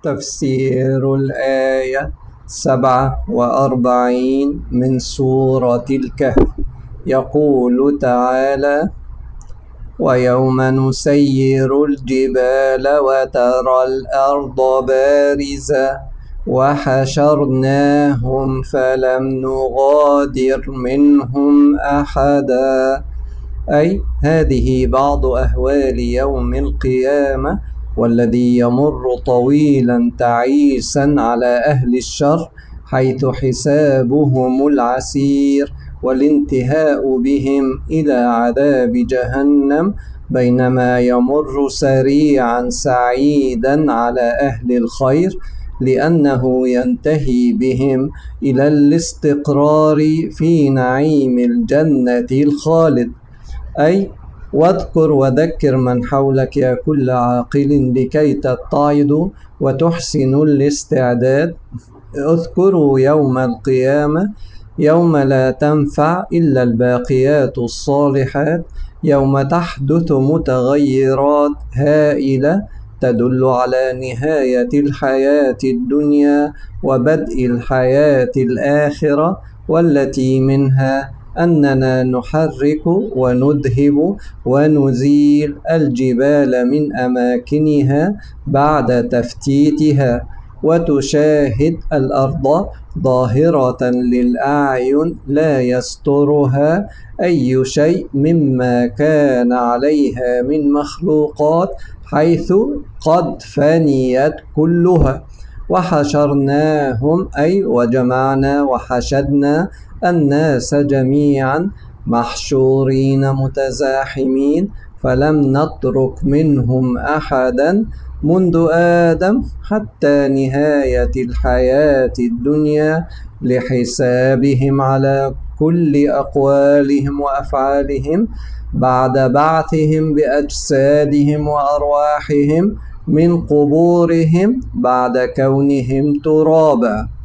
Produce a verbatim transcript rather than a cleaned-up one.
تفسير الآية سبعة وأربعين من سورة الكهف. يقول تعالى: ويوم نسير الجبال وترى الأرض بارزة وحشرناهم فلم نغادر منهم أحدا. أي هذه بعض أهوال يوم القيامة، والذي يمر طويلا تعيسا على أهل الشر، حيث حسابهم العسير والانتهاء بهم إلى عذاب جهنم، بينما يمر سريعا سعيدا على أهل الخير، لأنه ينتهي بهم إلى الاستقرار في نعيم الجنة الخالد. أي واذكر وذكر من حولك يا كل عاقل لكي تتعظ وتحسن الاستعداد. اذكروا يوم القيامة، يوم لا تنفع إلا الباقيات الصالحات، يوم تحدث متغيرات هائلة تدل على نهاية الحياة الدنيا وبدء الحياة الآخرة، والتي منها أننا نحرك ونذهب ونزيل الجبال من أماكنها بعد تفتيتها، وتشاهد الأرض ظاهرة للأعين لا يسترها أي شيء مما كان عليها من مخلوقات، حيث قد فنيت كلها. وحشرناهم أي وجمعنا وحشدنا الناس جميعا محشورين متزاحمين، فلم نترك منهم أحدا منذ آدم حتى نهاية الحياة الدنيا، لحسابهم على كل أقوالهم وأفعالهم بعد بعثهم بأجسادهم وأرواحهم من قبورهم بعد كونهم ترابا.